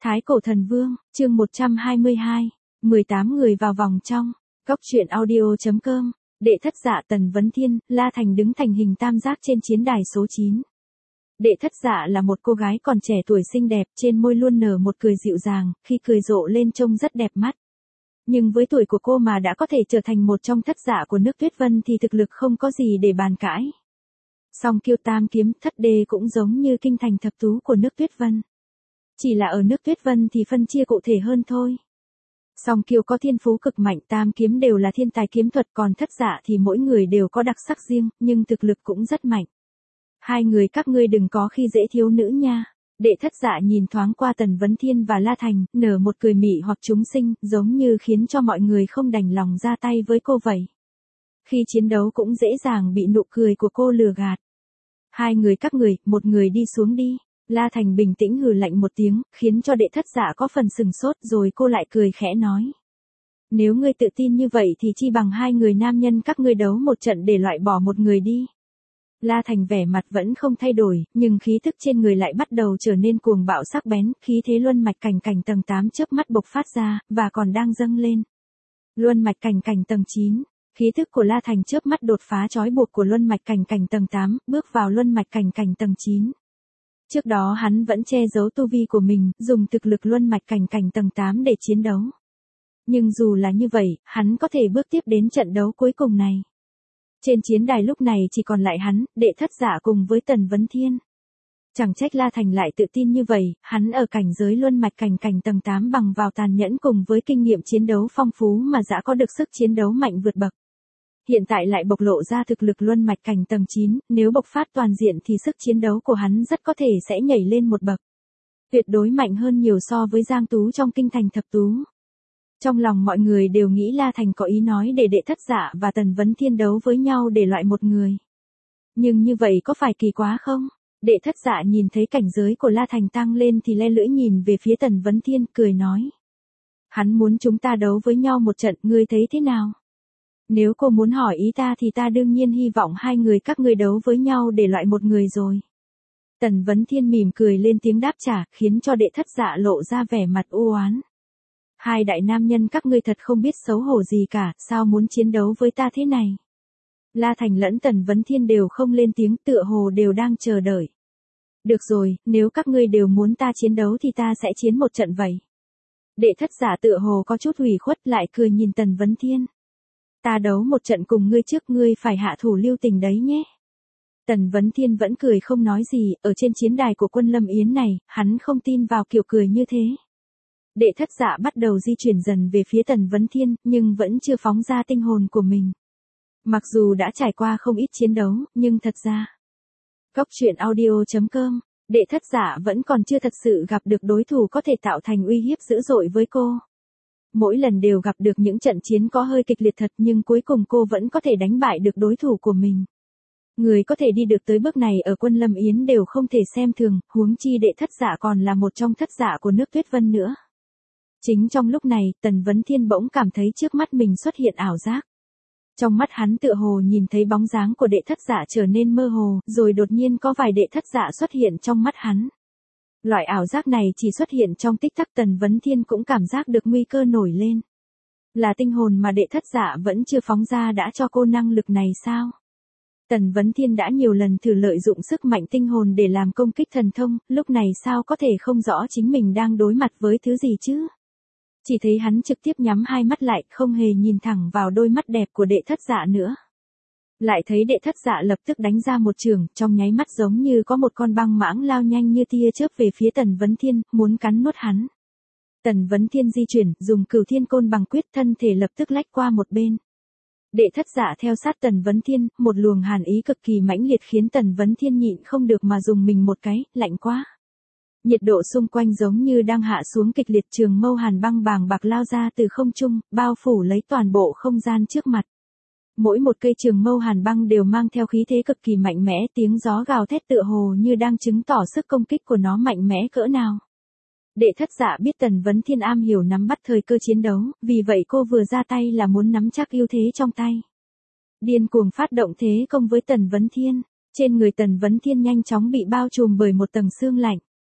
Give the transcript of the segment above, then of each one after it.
Thái Cổ Thần Vương, chương 122, 18 người vào vòng trong. Góc truyện audio.com. Đệ thất dạ Tần Vấn Thiên, La Thành đứng thành hình tam giác trên chiến đài số 9. Đệ thất dạ là một cô gái còn trẻ tuổi xinh đẹp, trên môi luôn nở một cười dịu dàng, khi cười rộ lên trông rất đẹp mắt. Nhưng với tuổi của cô mà đã có thể trở thành một trong thất dạ của nước Tuyết Vân thì thực lực không có gì để bàn cãi. Song Kiêu Tam Kiếm Thất Đê cũng giống như kinh thành thập tú của nước Tuyết Vân. Chỉ là ở nước Tuyết Vân thì phân chia cụ thể hơn thôi. Song Kiêu có thiên phú cực mạnh, Tam Kiếm đều là thiên tài kiếm thuật, còn thất dạ thì mỗi người đều có đặc sắc riêng, nhưng thực lực cũng rất mạnh. Hai người các ngươi đừng có khi dễ thiếu nữ nha. Đệ thất dạ nhìn thoáng qua Tần Vấn Thiên và La Thành, nở một cười mị hoặc chúng sinh, giống như khiến cho mọi người không đành lòng ra tay với cô vậy. Khi chiến đấu cũng dễ dàng bị nụ cười của cô lừa gạt. Hai người các người, một người đi xuống đi. La Thành bình tĩnh hừ lạnh một tiếng, khiến cho đệ thất dạ có phần sừng sốt, rồi cô lại cười khẽ nói. Nếu ngươi tự tin như vậy thì chi bằng hai người nam nhân các ngươi đấu một trận để loại bỏ một người đi. La Thành vẻ mặt vẫn không thay đổi, nhưng khí tức trên người lại bắt đầu trở nên cuồng bạo sắc bén, khí thế luân mạch cảnh cảnh tầng 8 chớp mắt bộc phát ra, và còn đang dâng lên. Luân mạch cảnh cảnh tầng 9, khí tức của La Thành chớp mắt đột phá trói buộc của luân mạch cảnh cảnh tầng 8, bước vào luân mạch cảnh cảnh tầng 9. Trước đó hắn vẫn che giấu tu vi của mình, dùng thực lực luân mạch cảnh cảnh tầng 8 để chiến đấu. Nhưng dù là như vậy, hắn có thể bước tiếp đến trận đấu cuối cùng này. Trên chiến đài lúc này chỉ còn lại hắn, đệ thất dạ cùng với Tần Vấn Thiên. Chẳng trách La Thành lại tự tin như vậy, hắn ở cảnh giới luân mạch cảnh cảnh tầng 8 bằng vào tàn nhẫn cùng với kinh nghiệm chiến đấu phong phú mà đã có được sức chiến đấu mạnh vượt bậc. Hiện tại lại bộc lộ ra thực lực luân mạch cảnh tầng 9, nếu bộc phát toàn diện thì sức chiến đấu của hắn rất có thể sẽ nhảy lên một bậc. Tuyệt đối mạnh hơn nhiều so với Giang Tú trong kinh thành thập tú. Trong lòng mọi người đều nghĩ La Thành có ý nói để đệ thất dạ và Tần Vấn Thiên đấu với nhau để loại một người. Nhưng như vậy có phải kỳ quá không? Đệ thất dạ nhìn thấy cảnh giới của La Thành tăng lên thì le lưỡi nhìn về phía Tần Vấn Thiên, cười nói. Hắn muốn chúng ta đấu với nhau một trận, ngươi thấy thế nào? Nếu cô muốn hỏi ý ta thì ta đương nhiên hy vọng hai người các ngươi đấu với nhau để loại một người rồi. Tần Vấn Thiên mỉm cười lên tiếng đáp trả, khiến cho đệ thất dạ lộ ra vẻ mặt u oán. Hai đại nam nhân các ngươi thật không biết xấu hổ gì cả, sao muốn chiến đấu với ta thế này? La Thành lẫn Tần Vấn Thiên đều không lên tiếng, tựa hồ đều đang chờ đợi. Được rồi, nếu các ngươi đều muốn ta chiến đấu thì ta sẽ chiến một trận vậy. Đệ thất giả tựa hồ có chút ủy khuất, lại cười nhìn Tần Vấn Thiên. Ta đấu một trận cùng ngươi trước, ngươi phải hạ thủ lưu tình đấy nhé. Tần Vấn Thiên vẫn cười không nói gì, ở trên chiến đài của Quân Lâm Yến này, hắn không tin vào kiểu cười như thế. Đệ thất dạ bắt đầu di chuyển dần về phía Tần Vấn Thiên, nhưng vẫn chưa phóng ra tinh hồn của mình. Mặc dù đã trải qua không ít chiến đấu, nhưng thật ra. Góc truyện audio.com, đệ thất dạ vẫn còn chưa thật sự gặp được đối thủ có thể tạo thành uy hiếp dữ dội với cô. Mỗi lần đều gặp được những trận chiến có hơi kịch liệt thật, nhưng cuối cùng cô vẫn có thể đánh bại được đối thủ của mình. Người có thể đi được tới bước này ở Quân Lâm Yến đều không thể xem thường, huống chi đệ thất dạ còn là một trong thất dạ của nước Tuyết Vân nữa. Chính trong lúc này, Tần Vấn Thiên bỗng cảm thấy trước mắt mình xuất hiện ảo giác. Trong mắt hắn tựa hồ nhìn thấy bóng dáng của đệ thất dạ trở nên mơ hồ, rồi đột nhiên có vài đệ thất dạ xuất hiện trong mắt hắn. Loại ảo giác này chỉ xuất hiện trong tích tắc, Tần Vấn Thiên cũng cảm giác được nguy cơ nổi lên. Là tinh hồn mà đệ thất dạ vẫn chưa phóng ra đã cho cô năng lực này sao? Tần Vấn Thiên đã nhiều lần thử lợi dụng sức mạnh tinh hồn để làm công kích thần thông, lúc này sao có thể không rõ chính mình đang đối mặt với thứ gì chứ? Chỉ thấy hắn trực tiếp nhắm hai mắt lại, không hề nhìn thẳng vào đôi mắt đẹp của đệ thất dạ nữa. Lại thấy đệ thất dạ lập tức đánh ra một chưởng, trong nháy mắt giống như có một con băng mãng lao nhanh như tia chớp về phía Tần Vấn Thiên, muốn cắn nuốt hắn. Tần Vấn Thiên di chuyển, dùng Cửu Thiên Côn Bằng Quyết, thân thể lập tức lách qua một bên. Đệ thất dạ theo sát Tần Vấn Thiên, một luồng hàn ý cực kỳ mãnh liệt khiến Tần Vấn Thiên nhịn không được mà dùng mình một cái, lạnh quá. Nhiệt độ xung quanh giống như đang hạ xuống kịch liệt, trường mâu hàn băng bàng bạc lao ra từ không trung, bao phủ lấy toàn bộ không gian trước mặt. Mỗi một cây trường mâu hàn băng đều mang theo khí thế cực kỳ mạnh mẽ, tiếng gió gào thét tựa hồ như đang chứng tỏ sức công kích của nó mạnh mẽ cỡ nào. Đệ thất dạ biết Tần Vấn Thiên am hiểu nắm bắt thời cơ chiến đấu, vì vậy cô vừa ra tay là muốn nắm chắc ưu thế trong tay. Điên cuồng phát động thế công với Tần Vấn Thiên, trên người Tần Vấn Thiên nhanh chóng bị bao trùm bởi một tầng sương lạnh.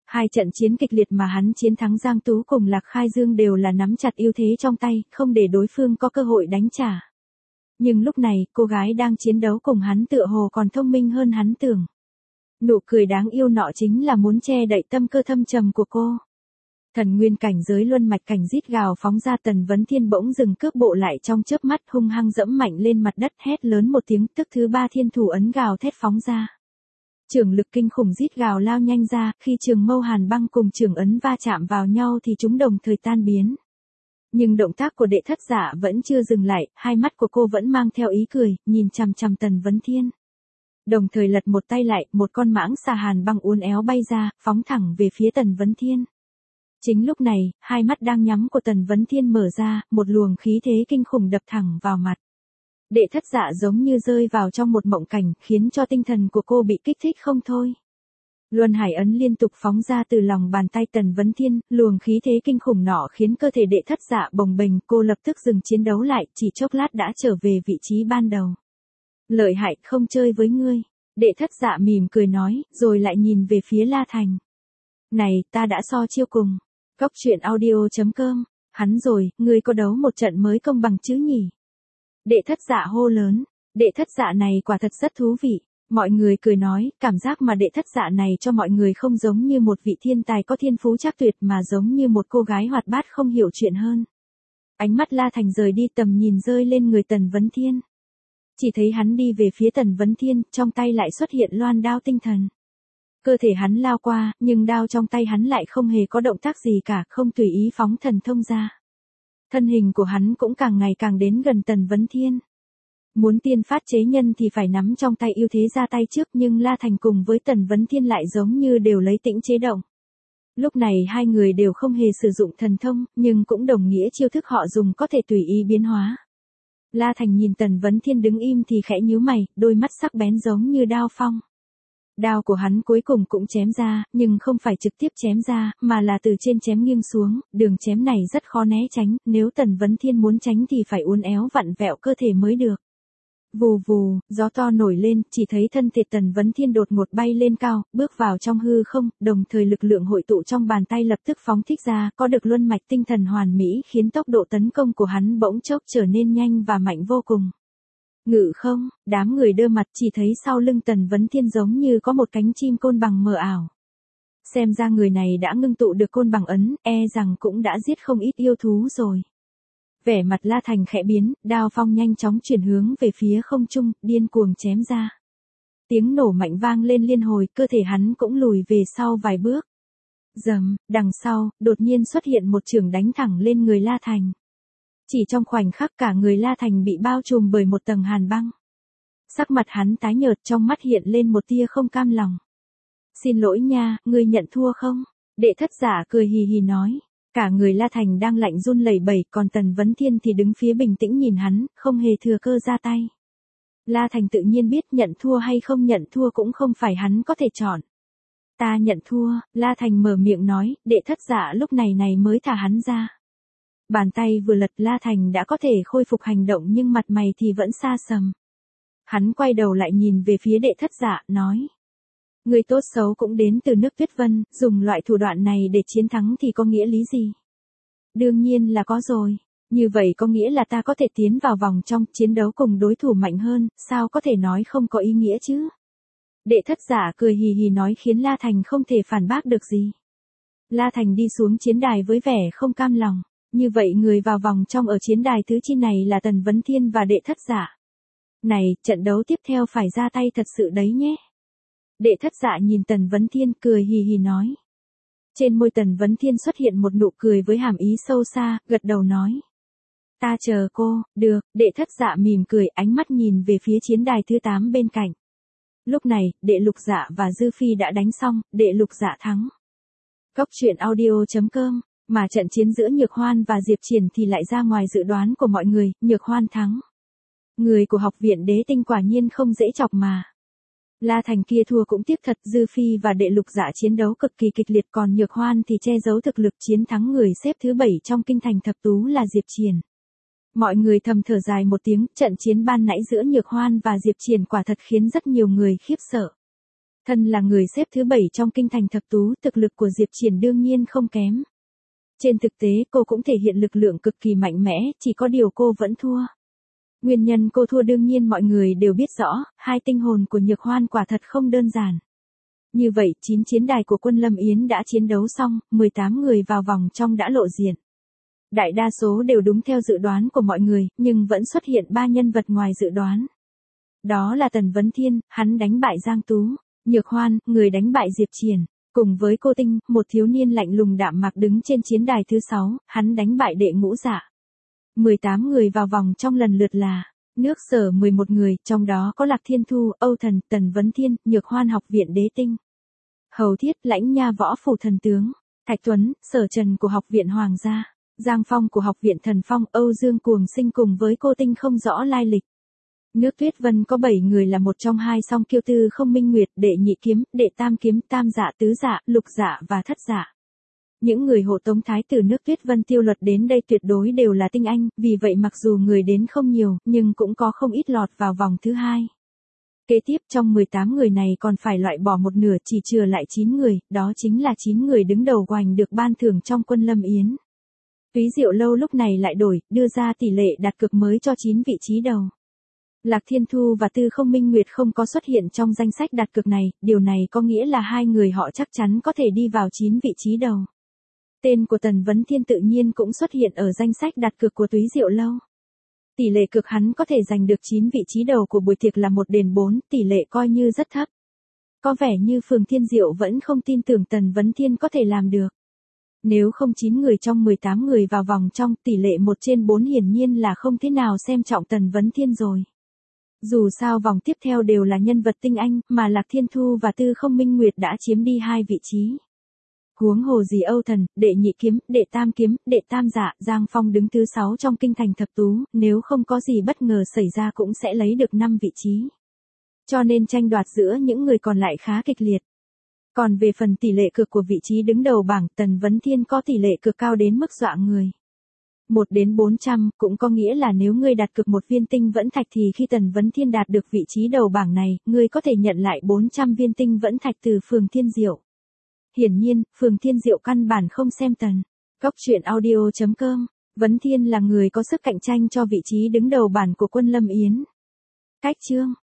Hai trận chiến kịch liệt mà hắn chiến thắng Giang Tú cùng Lạc Khai Dương đều là nắm chặt ưu thế trong tay, không để đối phương có cơ hội đánh trả. Nhưng lúc này, cô gái đang chiến đấu cùng hắn tựa hồ còn thông minh hơn hắn tưởng. Nụ cười đáng yêu nọ chính là muốn che đậy tâm cơ thâm trầm của cô. Thần nguyên cảnh giới luân mạch cảnh rít gào phóng ra, Tần Vấn Thiên bỗng dừng cước bộ lại trong chớp mắt, hung hăng dẫm mạnh lên mặt đất, hét lớn một tiếng, tức thứ ba thiên thủ ấn gào thét phóng ra. Trường lực kinh khủng rít gào lao nhanh ra, khi trường mâu hàn băng cùng trường ấn va chạm vào nhau thì chúng đồng thời tan biến. Nhưng động tác của đệ thất dạ vẫn chưa dừng lại, hai mắt của cô vẫn mang theo ý cười, nhìn chằm chằm Tần Vấn Thiên. Đồng thời lật một tay lại, một con mãng xà hàn băng uốn éo bay ra, phóng thẳng về phía Tần Vấn Thiên. Chính lúc này, hai mắt đang nhắm của Tần Vấn Thiên mở ra, một luồng khí thế kinh khủng đập thẳng vào mặt. Đệ thất dạ giống như rơi vào trong một mộng cảnh, khiến cho tinh thần của cô bị kích thích không thôi. Luân hải ấn liên tục phóng ra từ lòng bàn tay Tần Vấn Thiên, luồng khí thế kinh khủng nọ khiến cơ thể đệ thất dạ bồng bềnh, cô lập tức dừng chiến đấu lại, chỉ chốc lát đã trở về vị trí ban đầu. Lợi hại, không chơi với ngươi. Đệ thất dạ mỉm cười nói, rồi lại nhìn về phía La Thành. Này, ta đã so chiêu cùng. Cóc truyện audio.com. Hắn rồi, ngươi có đấu một trận mới công bằng chứ nhỉ? Đệ thất dạ hô lớn. Đệ thất dạ này quả thật rất thú vị. Mọi người cười nói, cảm giác mà đệ thất dạ này cho mọi người không giống như một vị thiên tài có thiên phú trác tuyệt mà giống như một cô gái hoạt bát không hiểu chuyện hơn. Ánh mắt La Thành rời đi, tầm nhìn rơi lên người Tần Vấn Thiên. Chỉ thấy hắn đi về phía Tần Vấn Thiên, trong tay lại xuất hiện loan đao tinh thần. Cơ thể hắn lao qua, nhưng đao trong tay hắn lại không hề có động tác gì cả, không tùy ý phóng thần thông ra. Thân hình của hắn cũng càng ngày càng đến gần Tần Vấn Thiên. Muốn tiên phát chế nhân thì phải nắm trong tay ưu thế ra tay trước, nhưng La Thành cùng với Tần Vấn Thiên lại giống như đều lấy tĩnh chế động. Lúc này hai người đều không hề sử dụng thần thông, nhưng cũng đồng nghĩa chiêu thức họ dùng có thể tùy ý biến hóa. La Thành nhìn Tần Vấn Thiên đứng im thì khẽ nhíu mày, đôi mắt sắc bén giống như đao phong. Đao của hắn cuối cùng cũng chém ra, nhưng không phải trực tiếp chém ra, mà là từ trên chém nghiêng xuống, đường chém này rất khó né tránh, nếu Tần Vấn Thiên muốn tránh thì phải uốn éo vặn vẹo cơ thể mới được. Vù vù, gió to nổi lên, chỉ thấy thân thể Tần Vấn Thiên đột ngột bay lên cao, bước vào trong hư không, đồng thời lực lượng hội tụ trong bàn tay lập tức phóng thích ra, có được luân mạch tinh thần hoàn mỹ khiến tốc độ tấn công của hắn bỗng chốc trở nên nhanh và mạnh vô cùng. Ngự không, đám người đơ mặt chỉ thấy sau lưng Tần Vấn Thiên giống như có một cánh chim côn bằng mờ ảo. Xem ra người này đã ngưng tụ được côn bằng ấn, e rằng cũng đã giết không ít yêu thú rồi. Vẻ mặt La Thành khẽ biến, đao phong nhanh chóng chuyển hướng về phía không trung, điên cuồng chém ra. Tiếng nổ mạnh vang lên liên hồi, cơ thể hắn cũng lùi về sau vài bước. Rầm, đằng sau, đột nhiên xuất hiện một chưởng đánh thẳng lên người La Thành. Chỉ trong khoảnh khắc cả người La Thành bị bao trùm bởi một tầng hàn băng. Sắc mặt hắn tái nhợt, trong mắt hiện lên một tia không cam lòng. Xin lỗi nha, ngươi nhận thua không? Đệ thất giả cười hì hì nói. Cả người La Thành đang lạnh run lẩy bẩy, còn Tần Vấn Thiên thì đứng phía bình tĩnh nhìn hắn, không hề thừa cơ ra tay. La Thành tự nhiên biết nhận thua hay không nhận thua cũng không phải hắn có thể chọn. Ta nhận thua, La Thành mở miệng nói, đệ thất giả lúc này mới thả hắn ra. Bàn tay vừa lật, La Thành đã có thể khôi phục hành động nhưng mặt mày thì vẫn xa sầm. Hắn quay đầu lại nhìn về phía đệ thất giả, nói. Người tốt xấu cũng đến từ nước Tuyết Vân, dùng loại thủ đoạn này để chiến thắng thì có nghĩa lý gì? Đương nhiên là có rồi. Như vậy có nghĩa là ta có thể tiến vào vòng trong chiến đấu cùng đối thủ mạnh hơn, sao có thể nói không có ý nghĩa chứ? Đệ thất giả cười hì hì nói khiến La Thành không thể phản bác được gì. La Thành đi xuống chiến đài với vẻ không cam lòng. Như vậy người vào vòng trong ở chiến đài thứ chi này là Tần Vấn Thiên và đệ thất giả. Này, trận đấu tiếp theo phải ra tay thật sự đấy nhé. Đệ thất dạ nhìn Tần Vấn Thiên cười hì hì nói. Trên môi Tần Vấn Thiên xuất hiện một nụ cười với hàm ý sâu xa, gật đầu nói. Ta chờ cô, được, đệ thất dạ mỉm cười, ánh mắt nhìn về phía chiến đài thứ 8 bên cạnh. Lúc này, đệ lục dạ và Dư Phi đã đánh xong, đệ lục dạ thắng. Cóc truyện audio.com, mà trận chiến giữa Nhược Hoan và Diệp Triển thì lại ra ngoài dự đoán của mọi người, Nhược Hoan thắng. Người của học viện Đế Tinh quả nhiên không dễ chọc mà. La Thành kia thua cũng tiếc thật, Dư Phi và đệ lục dạ chiến đấu cực kỳ kịch liệt, còn Nhược Hoan thì che giấu thực lực chiến thắng người xếp thứ 7 trong kinh thành thập tú là Diệp Triển. Mọi người thầm thở dài một tiếng, trận chiến ban nãy giữa Nhược Hoan và Diệp Triển quả thật khiến rất nhiều người khiếp sợ. Thân là người xếp thứ 7 trong kinh thành thập tú, thực lực của Diệp Triển đương nhiên không kém. Trên thực tế cô cũng thể hiện lực lượng cực kỳ mạnh mẽ, chỉ có điều cô vẫn thua. Nguyên nhân cô thua đương nhiên mọi người đều biết rõ, hai tinh hồn của Nhược Hoan quả thật không đơn giản. Như vậy, 9 chiến đài của quân Lâm Yến đã chiến đấu xong, 18 người vào vòng trong đã lộ diện. Đại đa số đều đúng theo dự đoán của mọi người, nhưng vẫn xuất hiện 3 nhân vật ngoài dự đoán. Đó là Tần Vấn Thiên, hắn đánh bại Giang Tú, Nhược Hoan, người đánh bại Diệp Triển, cùng với Cô Tinh, một thiếu niên lạnh lùng đạm mạc đứng trên chiến đài thứ 6, hắn đánh bại Đệ Ngũ Dạ. 18 người vào vòng trong lần lượt là nước Sở 11 người, trong đó có Lạc Thiên Thu, Âu Thần, Tần Vấn Thiên, Nhược Hoan học viện Đế Tinh, Hầu Thiết, Lãnh Nha võ phủ thần tướng, Thạch Tuấn, Sở Trần của học viện Hoàng gia, Giang Phong của học viện Thần Phong, Âu Dương Cuồng Sinh cùng với Cô Tinh không rõ lai lịch. Nước Tuyết Vân có 7 người là một trong hai song kiêu tư không minh nguyệt, Đệ Nhị Kiếm, Đệ Tam Kiếm, Tam Dạ, Tứ Dạ, Lục Dạ và Thất Dạ. Những người hộ tống thái tử nước Tuyết Vân Tiêu Luật đến đây tuyệt đối đều là tinh anh, vì vậy mặc dù người đến không nhiều, nhưng cũng có không ít lọt vào vòng thứ 2. Kế tiếp trong 18 người này còn phải loại bỏ một nửa, chỉ chừa lại 9 người, đó chính là 9 người đứng đầu giành được ban thưởng trong quân Lâm Yến. Túy Diệu Lâu lúc này lại đổi, đưa ra tỷ lệ đặt cược mới cho 9 vị trí đầu. Lạc Thiên Thu và Tư Không Minh Nguyệt không có xuất hiện trong danh sách đặt cược này, điều này có nghĩa là hai người họ chắc chắn có thể đi vào 9 vị trí đầu. Tên của Tần Vấn Thiên tự nhiên cũng xuất hiện ở danh sách đặt cược của Túy Diệu Lâu. Tỷ lệ cược hắn có thể giành được 9 vị trí đầu của buổi tiệc là 1:4, tỷ lệ coi như rất thấp. Có vẻ như Phường Thiên Diệu vẫn không tin tưởng Tần Vấn Thiên có thể làm được. Nếu không 9 người trong 18 người vào vòng trong, tỷ lệ 1/4 hiển nhiên là không thế nào xem trọng Tần Vấn Thiên rồi. Dù sao vòng tiếp theo đều là nhân vật tinh anh, mà Lạc Thiên Thu và Tư Không Minh Nguyệt đã chiếm đi 2 vị trí. Huống hồ gì Âu Thần, Đệ Nhị Kiếm, Đệ Tam Kiếm, Đệ Tam Dạ, Giang Phong đứng thứ 6 trong kinh thành thập tú, nếu không có gì bất ngờ xảy ra cũng sẽ lấy được 5 vị trí. Cho nên tranh đoạt giữa những người còn lại khá kịch liệt. Còn về phần tỷ lệ cược của vị trí đứng đầu bảng, Tần Vấn Thiên có tỷ lệ cược cao đến mức dọa người. 1/400, cũng có nghĩa là nếu ngươi đặt cược một viên tinh vẫn thạch thì khi Tần Vấn Thiên đạt được vị trí đầu bảng này, ngươi có thể nhận lại 400 viên tinh vẫn thạch từ Phường Thiên Diệu. Hiển nhiên, Phường Thiên Diệu căn bản không xem Tần. Cóc truyện audio.com, Vấn Thiên là người có sức cạnh tranh cho vị trí đứng đầu bảng của quân Lâm Yến. Cách chương